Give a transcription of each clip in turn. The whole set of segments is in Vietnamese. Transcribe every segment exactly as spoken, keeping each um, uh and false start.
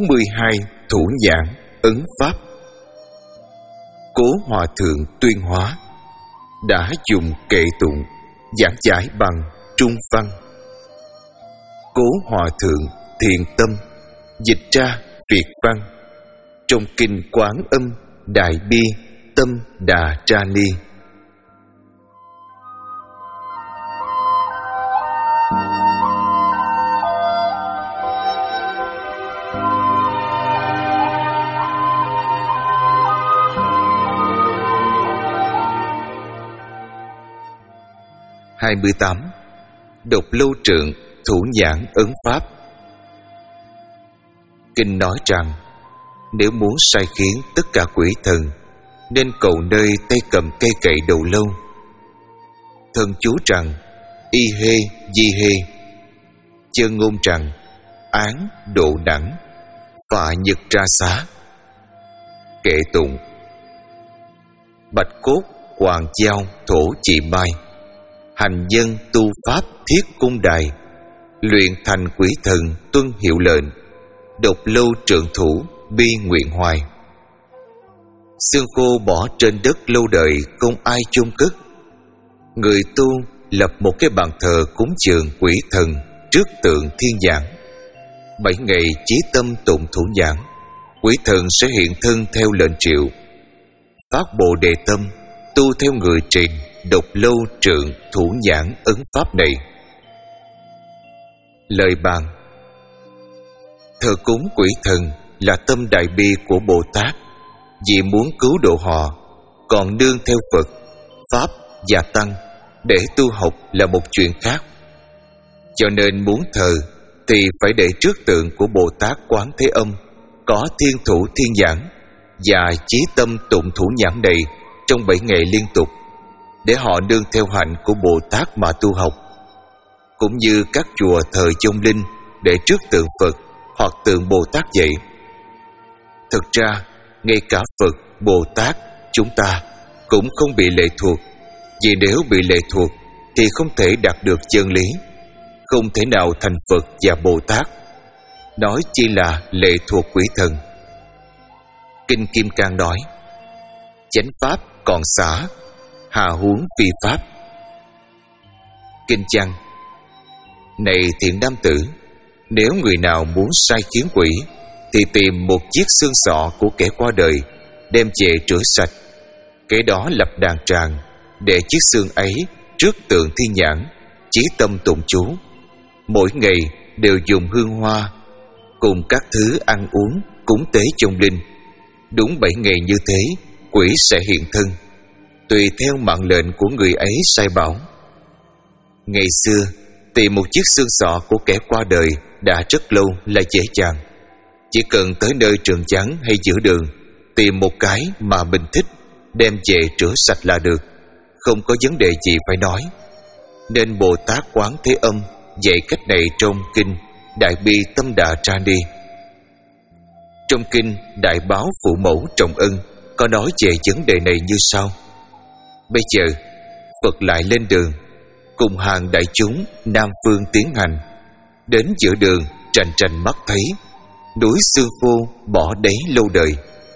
mươi hai thủ nhãn ấn pháp. Cố Hòa Thượng Tuyên Hóa đã dùng kệ tụng giảng giải bằng trung văn. Cố Hòa Thượng Thiện Tâm dịch ra Việt văn trong kinh Quán Âm Đại Bi Tâm Đà Tra Ni. hai mươi tám. Độc Lâu Trượng thủ nhãn ấn pháp. Kinh nói rằng nếu muốn sai khiến tất cả quỷ thần nên cầu nơi tay cầm cây cậy đầu lâu. Thần chú rằng y hê di hê, chân ngôn rằng án độ đẳng, phạ nhật ra xá. Kệ tụng: bạch cốt hoàng giao thổ trị mai, hành dân tu pháp thiết cung đài, luyện thành quỷ thần tuân hiệu lệnh, độc lâu trượng thủ bi nguyện hoài. Xương khô bỏ trên đất lâu đời không ai chôn cất. Người tu lập một cái bàn thờ cúng dường quỷ thần trước tượng thiên giảng. Bảy ngày chí tâm tụng thủ nhãn, quỷ thần sẽ hiện thân theo lệnh triệu. Phát Bồ Đề tâm, tu theo người truyền độc lâu trượng thủ nhãn ấn pháp này. Lời bàn: thờ cúng quỷ thần là tâm đại bi của Bồ Tát, vì muốn cứu độ họ, còn nương theo Phật, Pháp và Tăng để tu học là một chuyện khác. Cho nên muốn thờ thì phải để trước tượng của Bồ Tát Quán Thế Âm có thiên thủ thiên nhãn, và chí tâm tụng thủ nhãn này trong bảy ngày liên tục, để họ nương theo hạnh của Bồ Tát mà tu học. Cũng như các chùa thờ vong linh để trước tượng Phật hoặc tượng Bồ Tát vậy. Thực ra ngay cả Phật, Bồ Tát chúng ta cũng không bị lệ thuộc, vì nếu bị lệ thuộc thì không thể đạt được chân lý, không thể nào thành Phật và Bồ Tát, nói chi là lệ thuộc quỷ thần. Kinh Kim Cang nói: chánh pháp còn xả, hà huống phi pháp. Kinh Chăng: này thiện nam tử, nếu người nào muốn sai khiến quỷ thì tìm một chiếc xương sọ của kẻ qua đời, đem về rửa sạch, kẻ đó lập đàn tràng, để chiếc xương ấy trước tượng thiên nhãn, chí tâm tụng chú. Mỗi ngày đều dùng hương hoa cùng các thứ ăn uống cúng tế trong linh. Đúng bảy ngày như thế, quỷ sẽ hiện thân, tùy theo mạng lệnh của người ấy sai bảo. Ngày xưa tìm một chiếc xương sọ của kẻ qua đời đã rất lâu là dễ dàng. Chỉ cần tới nơi trường vắng hay giữa đường, tìm một cái mà mình thích, đem về rửa sạch là được, không có vấn đề gì phải nói. Nên Bồ Tát Quán Thế Âm dạy cách này trong kinh Đại Bi Tâm Đà Tra Ni. Trong kinh Đại Báo Phụ Mẫu Trọng Ân có nói về vấn đề này như sau: bây giờ Phật lại lên đường, cùng hàng đại chúng Nam Phương tiến hành. Đến giữa đường trành trành mắt thấy núi xương khô bỏ đấy lâu đời.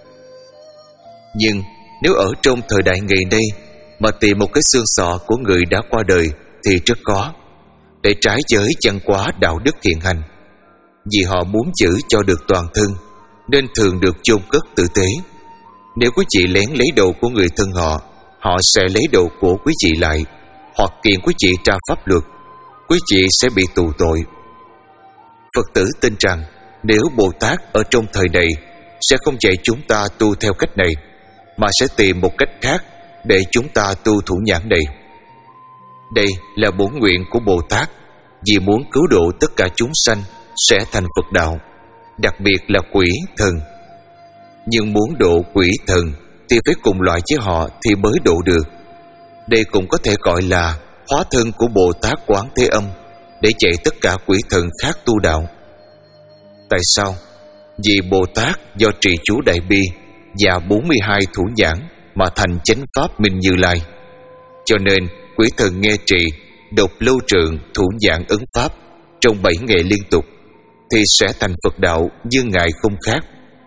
Nhưng nếu ở trong thời đại ngày nay mà tìm một cái xương sọ của người đã qua đời thì rất khó, để trái với văn hóa đạo đức hiện hành. Vì họ muốn giữ cho được toàn thân nên thường được chôn cất tử tế. Nếu quý vị lén lấy đồ của người thân họ, họ sẽ lấy đồ của quý vị lại, hoặc kiện quý vị tra pháp luật, quý vị sẽ bị tù tội. Phật tử tin rằng nếu Bồ Tát ở trong thời này sẽ không dạy chúng ta tu theo cách này, mà sẽ tìm một cách khác để chúng ta tu thủ nhãn này. Đây là bổn nguyện của Bồ Tát, vì muốn cứu độ tất cả chúng sanh sẽ thành Phật đạo, đặc biệt là quỷ thần. Nhưng muốn độ quỷ thần thì phải cùng loại với họ thì mới độ được. Đây cũng có thể gọi là hóa thân của Bồ Tát Quán Thế Âm, để dạy tất cả quỷ thần khác tu đạo. Tại sao? Vì Bồ Tát do trì chú Đại Bi và bốn mươi hai thủ nhãn mà thành chánh pháp Minh Như Lai, cho nên quỷ thần nghe trì độc lâu trượng thủ nhãn ấn pháp trong bảy ngày liên tục, thì sẽ thành Phật đạo như Ngài không khác.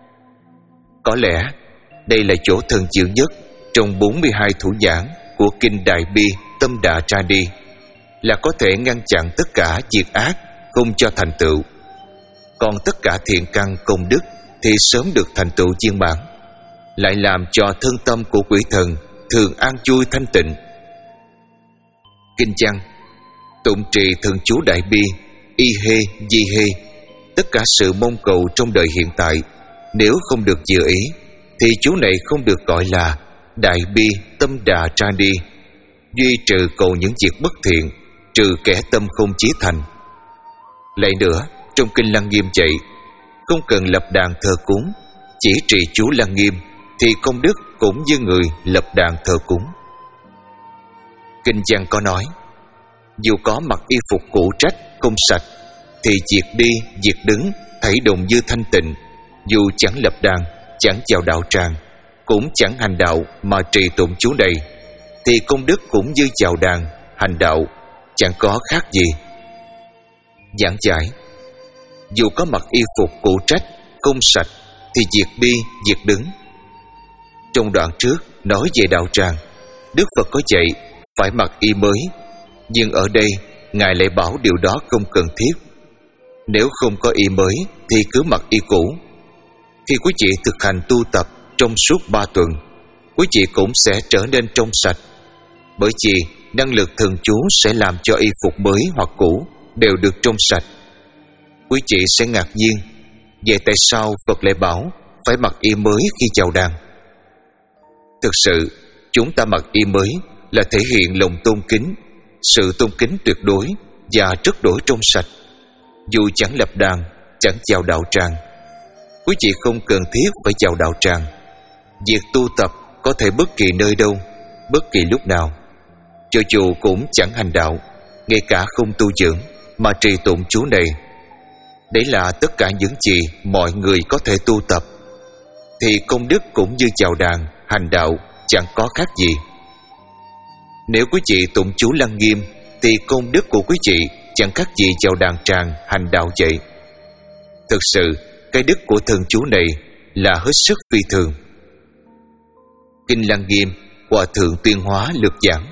Có lẽ đây là chỗ thần diệu nhất trong bốn mươi hai thủ nhãn của Kinh Đại Bi Tâm Đà Ra Đi, là có thể ngăn chặn tất cả diệt ác, không cho thành tựu. Còn tất cả thiện căn công đức thì sớm được thành tựu viên mãn, lại làm cho thân tâm của quỷ thần thường an vui thanh tịnh. Kinh văn: tụng trì thần chú Đại Bi Y Hê Di Hê. Tất cả sự mong cầu trong đời hiện tại, nếu không được dự ý thì chú này không được gọi là Đại Bi Tâm Đà Ra Đi. Duy trừ cầu những việc bất thiện, trừ kẻ tâm không chí thành. Lại nữa, trong Kinh Lăng Nghiêm dạy, không cần lập đàn thờ cúng, chỉ trì chú Lăng Nghiêm thì công đức cũng như người lập đàn thờ cúng. Kinh văn có nói: dù có mặc y phục cũ trách không sạch, thì việc đi việc đứng thảy đồng như thanh tịnh. Dù chẳng lập đàn, chẳng chào đạo tràng, cũng chẳng hành đạo mà trì tụng chú này, thì công đức cũng như chào đàn hành đạo, chẳng có khác gì. Giảng giải: dù có mặc y phục cũ trách không sạch, thì việc đi việc đứng. Trong đoạn trước nói về đạo tràng, Đức Phật có dạy phải mặc y mới, nhưng ở đây Ngài lại bảo điều đó không cần thiết. Nếu không có y mới thì cứ mặc y cũ. Khi quý vị thực hành tu tập trong suốt ba tuần, quý vị cũng sẽ trở nên trong sạch, bởi vì năng lực thần chú sẽ làm cho y phục mới hoặc cũ đều được trong sạch. Quý vị sẽ ngạc nhiên, vậy tại sao Phật lại bảo phải mặc y mới khi chào đàn? Thực sự, chúng ta mặc y mới là thể hiện lòng tôn kính, sự tôn kính tuyệt đối và rất đổi trong sạch. Dù chẳng lập đàn, chẳng chào đạo tràng, quý vị không cần thiết phải chào đạo tràng. Việc tu tập có thể bất kỳ nơi đâu, bất kỳ lúc nào. Cho dù cũng chẳng hành đạo, ngay cả không tu dưỡng mà trì tụng chú này, đấy là tất cả những gì mọi người có thể tu tập, thì công đức cũng như chào đàn hành đạo, chẳng có khác gì. Nếu quý vị tụng chú Lăng Nghiêm thì công đức của quý vị chẳng khác gì chào đàn tràng hành đạo vậy. Thực sự, cái đức của thần chú này là hết sức phi thường. Kinh Lăng Nghiêm, Hòa Thượng Tuyên Hóa lược giảng.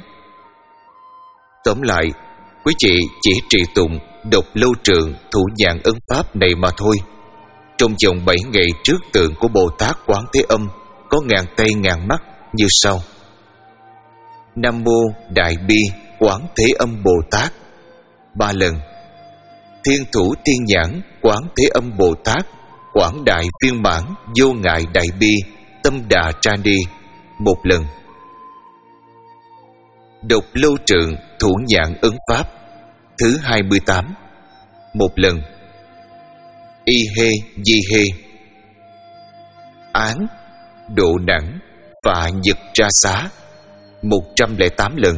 Tóm lại, quý vị chỉ trì tụng độc lâu trượng thủ nhãn ấn pháp này mà thôi. Trong vòng bảy ngày trước tượng của Bồ Tát Quán Thế Âm có ngàn tay ngàn mắt như sau: Nam Mô Đại Bi Quán Thế Âm Bồ Tát ba lần. Thiên Thủ Thiên Nhãn Quán Thế Âm Bồ Tát Quảng Đại Viên Mãn Vô Ngại Đại Bi Tâm Đà Ra Đi một lần. Độc lâu trượng thủ nhãn ấn pháp thứ hai mươi tám một lần. Y Hê Di Hê án độ nặng và nhật ra xá một trăm lẻ tám lần.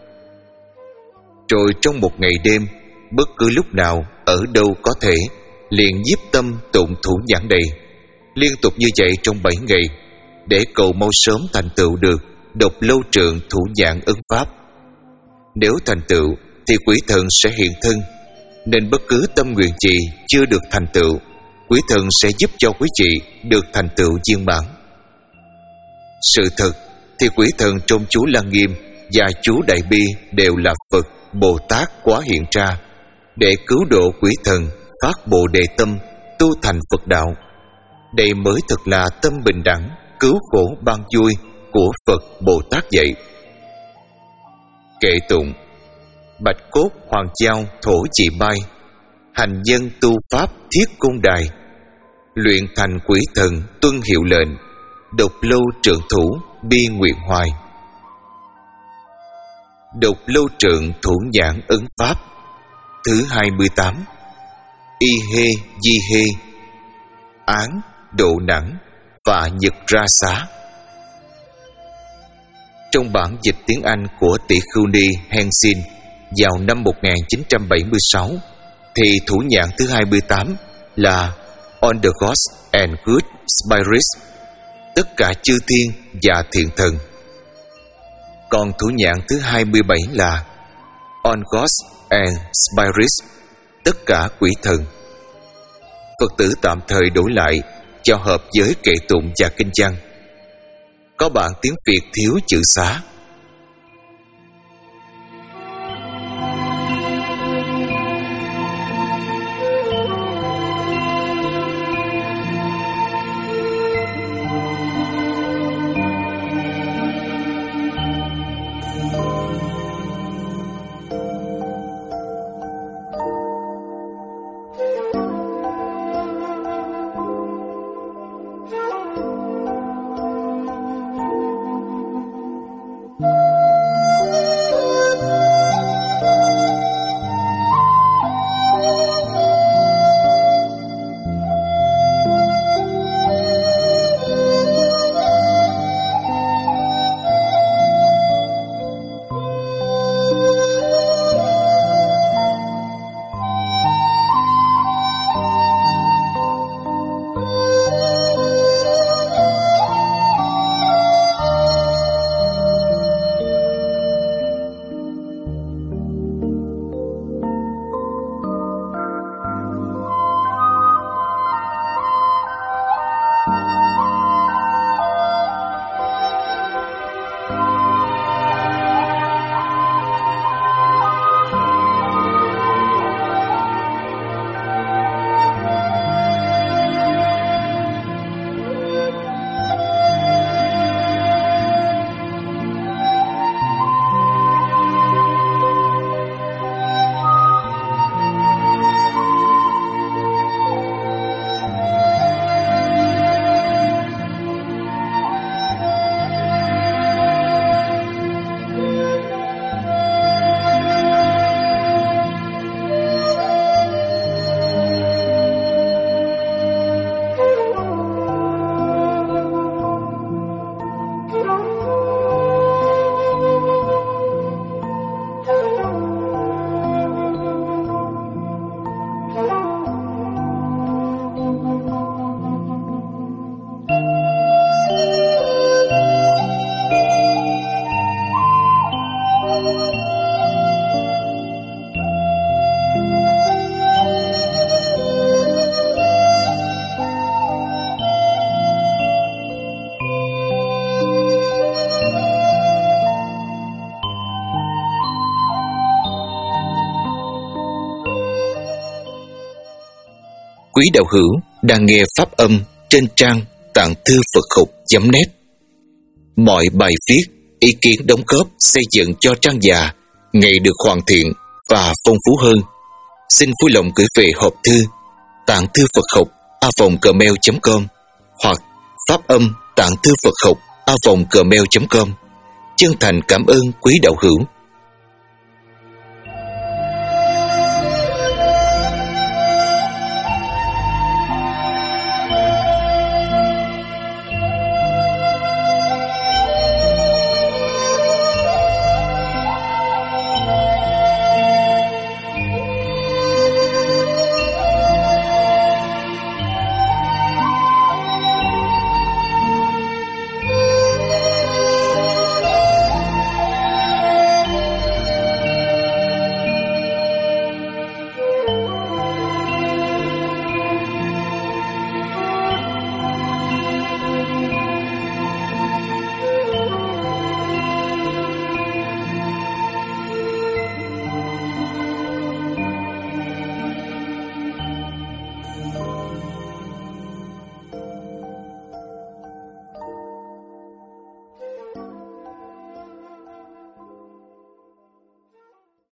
Rồi trong một ngày đêm, bất cứ lúc nào ở đâu có thể, liền nhiếp tâm tụng thủ nhãn đầy liên tục như vậy trong bảy ngày, để cầu mau sớm thành tựu được độc lâu trượng thủ nhãn ấn pháp. Nếu thành tựu thì quỷ thần sẽ hiện thân, nên bất cứ tâm nguyện gì chưa được thành tựu, quỷ thần sẽ giúp cho quý vị được thành tựu viên mãn. Sự thật thì quỷ thần trong chú Lăng Nghiêm và chú Đại Bi đều là Phật, Bồ Tát quá hiện ra để cứu độ quỷ thần phát Bồ Đề tâm, tu thành Phật đạo. Đây mới thực là tâm bình đẳng, cứu khổ ban vui của Phật Bồ Tát vậy. Kệ tụng: Bạch cốt hoàng giao thổ chị mai, hành nhân tu pháp thiết cung đài, luyện thành quỷ thần tuân hiệu lệnh, độc lâu trượng thủ bi nguyện hoài. Độc lâu trượng thủ nhãn ấn pháp thứ hai mươi tám. Y Hê Di Hê án độ nặng và nhật ra xá. Trong bản dịch tiếng Anh của tỷ khưu ni Hensin vào năm một nghìn chín trăm bảy mươi sáu, thì thủ nhãn thứ hai mươi tám là On the Gods and Good Spirits, tất cả chư thiên và thiện thần. Còn thủ nhãn thứ hai mươi bảy là On Gods and Spirits, tất cả quỷ thần. Phật tử tạm thời đổi lại cho hợp với kệ tụng và kinh văn. Có bản tiếng Việt thiếu chữ xá. Quý đạo hữu đang nghe pháp âm trên trang tạng thư Phật học chấm net. Mọi bài viết, ý kiến đóng góp xây dựng cho trang già ngày được hoàn thiện và phong phú hơn. Xin vui lòng gửi về hộp thư tạng thư Phật học a vòng gmail chấm com hoặc pháp âm tạng thư Phật học a vòng gmail chấm com. Chân thành cảm ơn quý đạo hữu.